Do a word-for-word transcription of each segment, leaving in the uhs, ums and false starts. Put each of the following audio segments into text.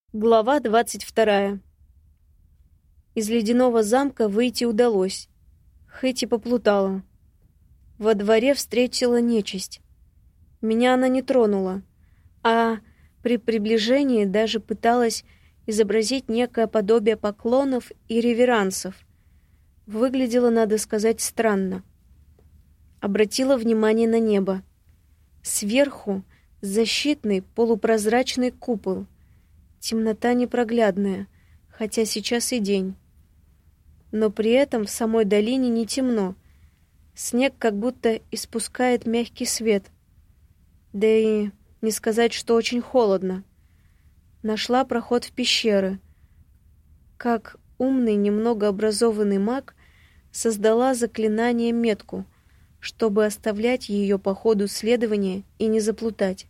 Глава двадцать вторая. Из ледяного замка выйти удалось, хоть и поплутала. Во дворе встретила нечисть. Меня она не тронула, а при приближении даже пыталась изобразить некое подобие поклонов и реверансов. Выглядело, надо сказать, странно. Обратила внимание на небо. Сверху защитный полупрозрачный купол. Темнота непроглядная, хотя сейчас и день. Но при этом в самой долине не темно. Снег как будто испускает мягкий свет. Да и не сказать, что очень холодно. Нашла проход в пещеры. Как умный, немного образованный маг, создала заклинание-метку, чтобы оставлять ее по ходу следования и не заплутать.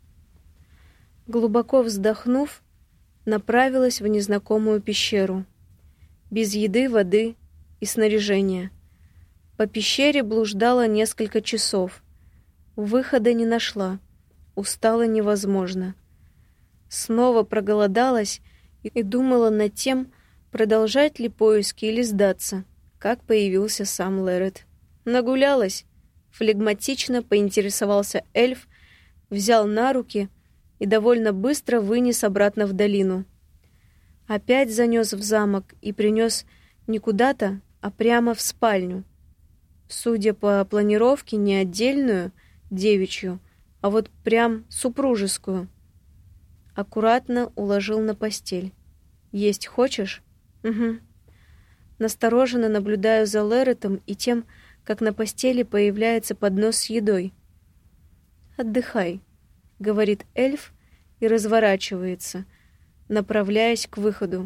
Глубоко вздохнув, направилась в незнакомую пещеру. Без еды, воды и снаряжения. По пещере блуждала несколько часов. Выхода не нашла. Устала невозможно. Снова проголодалась и думала над тем, продолжать ли поиски или сдаться, как появился сам Лерет. Нагулялась. Флегматично поинтересовался эльф, взял на руки и довольно быстро вынес обратно в долину. Опять занес в замок и принес не куда-то, а прямо в спальню. Судя по планировке, не отдельную, девичью, а вот прям супружескую. Аккуратно уложил на постель. «Есть хочешь?» «Угу». Настороженно наблюдаю за Леретом и тем, как на постели появляется поднос с едой. «Отдыхай», — говорит эльф и разворачивается, направляясь к выходу.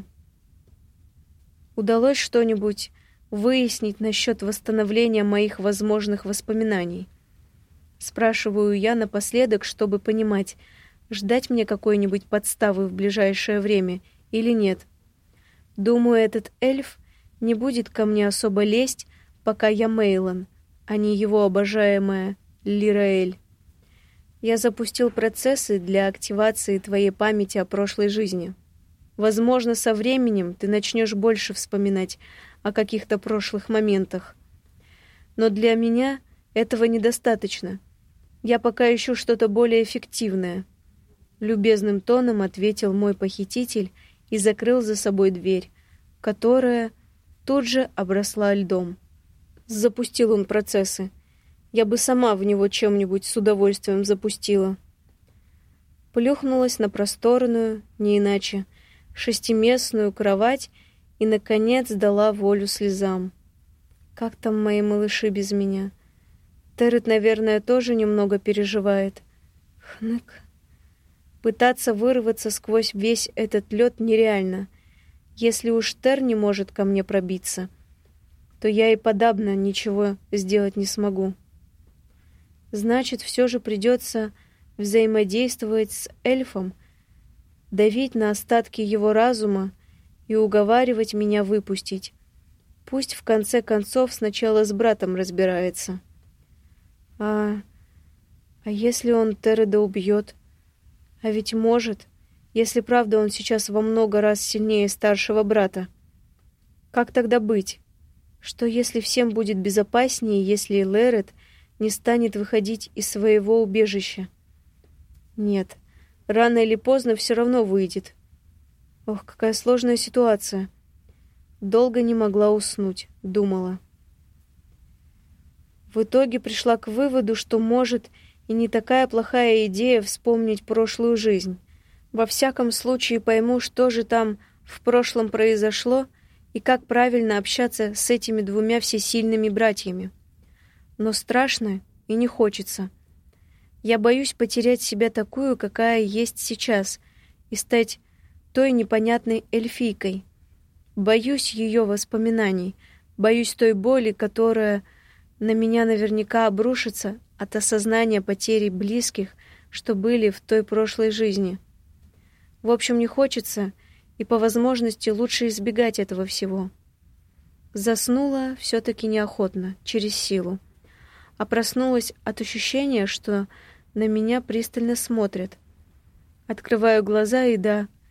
Удалось что-нибудь выяснить насчет восстановления моих возможных воспоминаний? Спрашиваю я напоследок, чтобы понимать, ждать мне какой-нибудь подставы в ближайшее время или нет. Думаю, этот эльф не будет ко мне особо лезть, пока я Мейлон, а не его обожаемая Лираэль. Я запустил процессы для активации твоей памяти о прошлой жизни. Возможно, со временем ты начнешь больше вспоминать о каких-то прошлых моментах. Но для меня этого недостаточно. Я пока ищу что-то более эффективное. Любезным тоном ответил мой похититель и закрыл за собой дверь, которая тут же обросла льдом. Запустил он процессы. Я бы сама в него чем-нибудь с удовольствием запустила. Плюхнулась на просторную, не иначе, шестиместную кровать и, наконец, дала волю слезам. Как там мои малыши без меня? Терет, наверное, тоже немного переживает. Хнык. Пытаться вырваться сквозь весь этот лед нереально. Если уж Тер не может ко мне пробиться, то я и подавно ничего сделать не смогу. Значит, все же придется взаимодействовать с эльфом, давить на остатки его разума и уговаривать меня выпустить. Пусть в конце концов сначала с братом разбирается. А, а если он Тереда убьет? А ведь может, если правда он сейчас во много раз сильнее старшего брата. Как тогда быть? Что если всем будет безопаснее, если Лерет не станет выходить из своего убежища? Нет, рано или поздно все равно выйдет. Ох, какая сложная ситуация. Долго не могла уснуть, думала. В итоге пришла к выводу, что может и не такая плохая идея вспомнить прошлую жизнь. Во всяком случае пойму, что же там в прошлом произошло и как правильно общаться с этими двумя всесильными братьями. Но страшно и не хочется. Я боюсь потерять себя такую, какая есть сейчас, и стать той непонятной эльфийкой. Боюсь ее воспоминаний, боюсь той боли, которая на меня наверняка обрушится от осознания потери близких, что были в той прошлой жизни. В общем, не хочется, и по возможности лучше избегать этого всего. Заснула все-таки неохотно, через силу, а проснулась от ощущения, что на меня пристально смотрят. Открываю глаза, и да,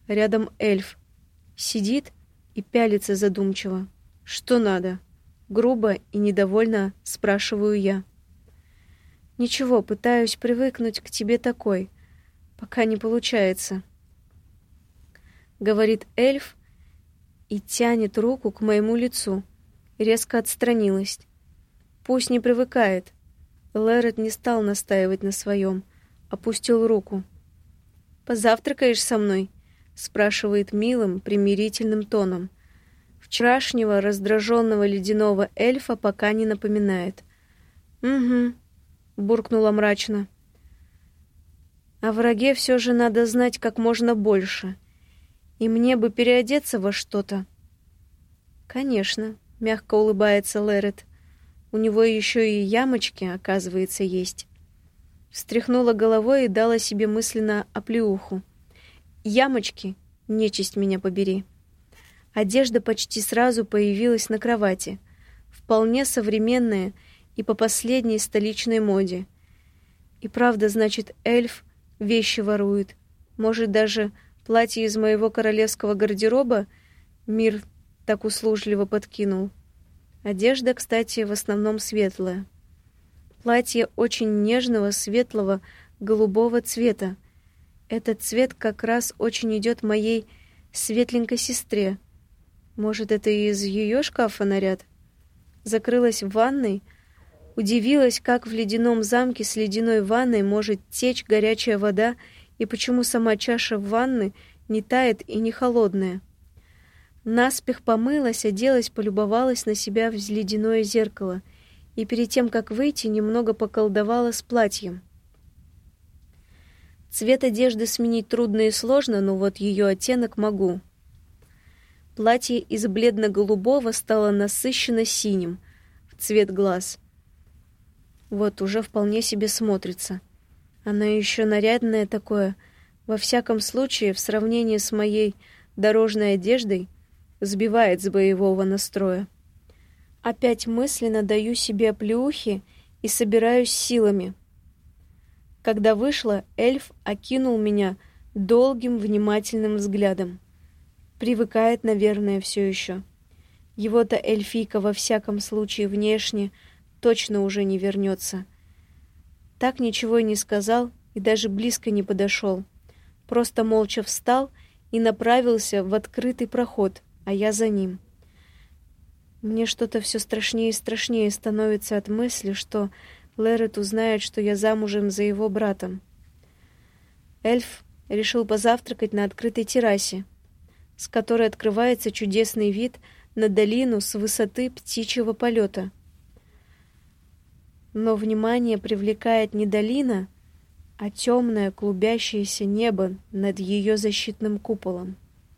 Рядом эльф. Сидит и пялится задумчиво. Что надо? Грубо и недовольно спрашиваю я. Ничего, пытаюсь привыкнуть к тебе такой. Пока не получается. Говорит эльф и тянет руку к моему лицу. Резко отстранилась. Пусть не привыкает. Лэрет не стал настаивать на своем. Опустил руку. «Позавтракаешь со мной?» Спрашивает милым, примирительным тоном. Вчерашнего раздраженного ледяного эльфа пока не напоминает. «Угу», — буркнула мрачно. «О враге все же надо знать как можно больше. И мне бы переодеться во что-то». «Конечно», — мягко улыбается Лэрет. «У него еще и ямочки, оказывается, есть». Встряхнула головой и дала себе мысленно оплеуху. Ямочки, нечисть меня побери. Одежда почти сразу появилась на кровати. Вполне современная и по последней столичной моде. И правда, значит, эльф вещи ворует. Может, даже платье из моего королевского гардероба мир так услужливо подкинул. Одежда, кстати, в основном светлая. Платье очень нежного, светлого, голубого цвета. Этот цвет как раз очень идет моей светленькой сестре. Может, это и из ее шкафа наряд? Закрылась в ванной, удивилась, как в ледяном замке с ледяной ванной может течь горячая вода и почему сама чаша ванны не тает и не холодная. Наспех помылась, оделась, полюбовалась на себя в ледяное зеркало и перед тем, как выйти, немного поколдовала с платьем. Цвет одежды сменить трудно и сложно, но вот ее оттенок могу. Платье из бледно-голубого стало насыщенно синим, в цвет глаз. Вот уже вполне себе смотрится. Оно еще нарядное такое, во всяком случае, в сравнении с моей дорожной одеждой, сбивает с боевого настроя. Опять мысленно даю себе оплеухи и собираюсь силами. Когда вышла, эльф окинул меня долгим внимательным взглядом. Привыкает, наверное, все еще. Его-то эльфийка во всяком случае внешне точно уже не вернется. Так ничего и не сказал и даже близко не подошел. Просто молча встал и направился в открытый проход, а я за ним. Мне что-то все страшнее и страшнее становится от мысли, что Лэрет узнает, что я замужем за его братом. Эльф решил позавтракать на открытой террасе, с которой открывается чудесный вид на долину с высоты птичьего полета. Но внимание привлекает не долина, а темное клубящееся небо над ее защитным куполом.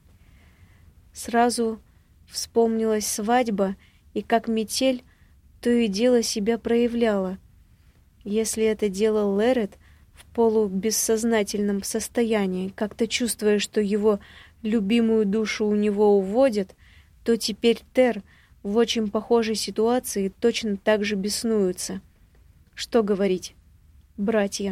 Сразу вспомнилась свадьба и как метель то и дело себя проявляла. Если это делал Лэрет в полубессознательном состоянии, как-то чувствуя, что его любимую душу у него уводят, то теперь Тер в очень похожей ситуации точно так же беснуется. Что говорить? Братья.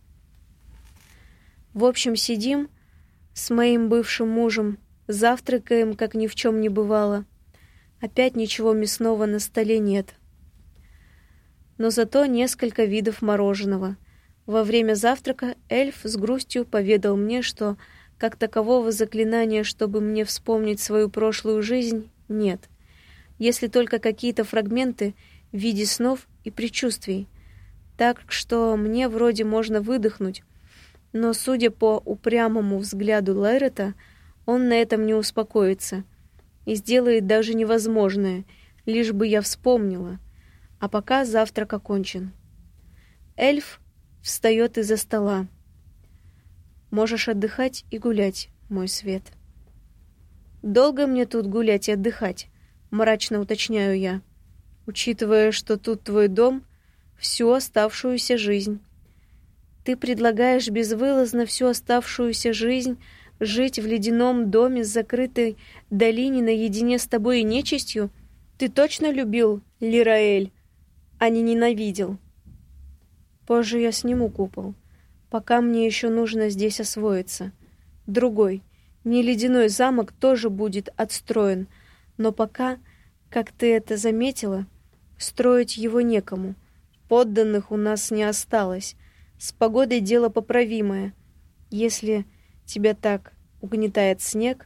В общем, сидим с моим бывшим мужем, завтракаем, как ни в чем не бывало. Опять ничего мясного на столе нет. Но зато несколько видов мороженого. Во время завтрака эльф с грустью поведал мне, что как такового заклинания, чтобы мне вспомнить свою прошлую жизнь, нет. Если только какие-то фрагменты в виде снов и предчувствий. Так что мне вроде можно выдохнуть. Но, судя по упрямому взгляду Лэрета, он на этом не успокоится и сделает даже невозможное, лишь бы я вспомнила. А пока завтрак окончен. Эльф встает из-за стола. Можешь отдыхать и гулять, мой свет. Долго мне тут гулять и отдыхать, мрачно уточняю я, учитывая, что тут твой дом всю оставшуюся жизнь. Ты предлагаешь безвылазно всю оставшуюся жизнь жить в ледяном доме с закрытой долине наедине с тобой и нечистью? Ты точно любил Лираэль, а не ненавидел? Позже я сниму купол. Пока мне еще нужно здесь освоиться. Другой, Не ледяной замок тоже будет отстроен, но пока, как ты это заметила, строить его некому. Подданных у нас не осталось. С погодой дело поправимое. Если тебя так угнетает снег,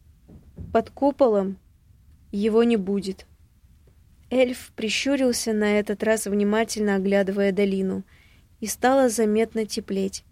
под куполом его не будет. Эльф прищурился на этот раз, внимательно оглядывая долину, и стало заметно теплеть.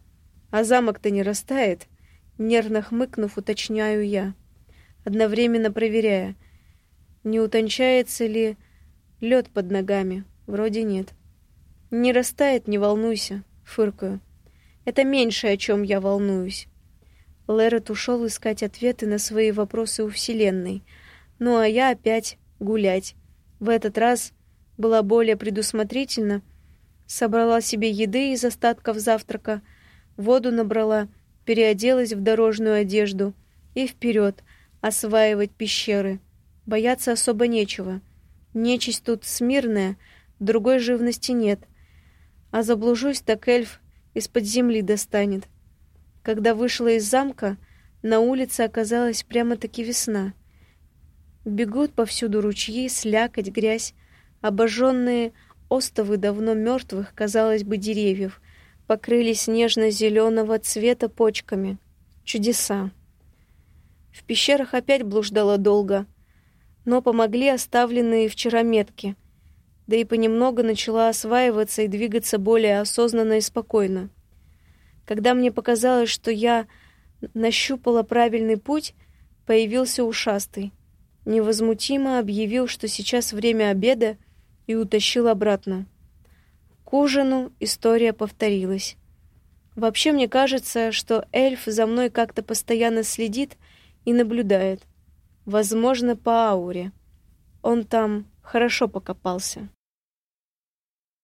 А замок-то не растает? Нервно хмыкнув, уточняю я, одновременно проверяя, не утончается ли лед под ногами. Вроде нет. Не растает, не волнуйся, фыркаю. Это меньшее, о чем я волнуюсь. Лерет ушел искать ответы на свои вопросы у Вселенной, ну а я опять гулять. В этот раз была более предусмотрительна, собрала себе еды из остатков завтрака, воду набрала, переоделась в дорожную одежду и вперед осваивать пещеры. Бояться особо нечего. Нечисть тут смирная, другой живности нет. А заблужусь, так эльф из-под земли достанет. Когда вышла из замка, на улице оказалась прямо-таки весна. Бегут повсюду ручьи, слякоть, грязь. Обожженные остовы давно мертвых, казалось бы, деревьев покрылись нежно-зеленого цвета почками. Чудеса. В пещерах опять блуждала долго, но помогли оставленные вчера метки. Да и понемногу начала осваиваться и двигаться более осознанно и спокойно. Когда мне показалось, что я нащупала правильный путь, появился ушастый. Невозмутимо объявил, что сейчас время обеда, и утащил обратно. К ужину история повторилась. Вообще, мне кажется, что эльф за мной как-то постоянно следит и наблюдает. Возможно, по ауре. Он там хорошо покопался.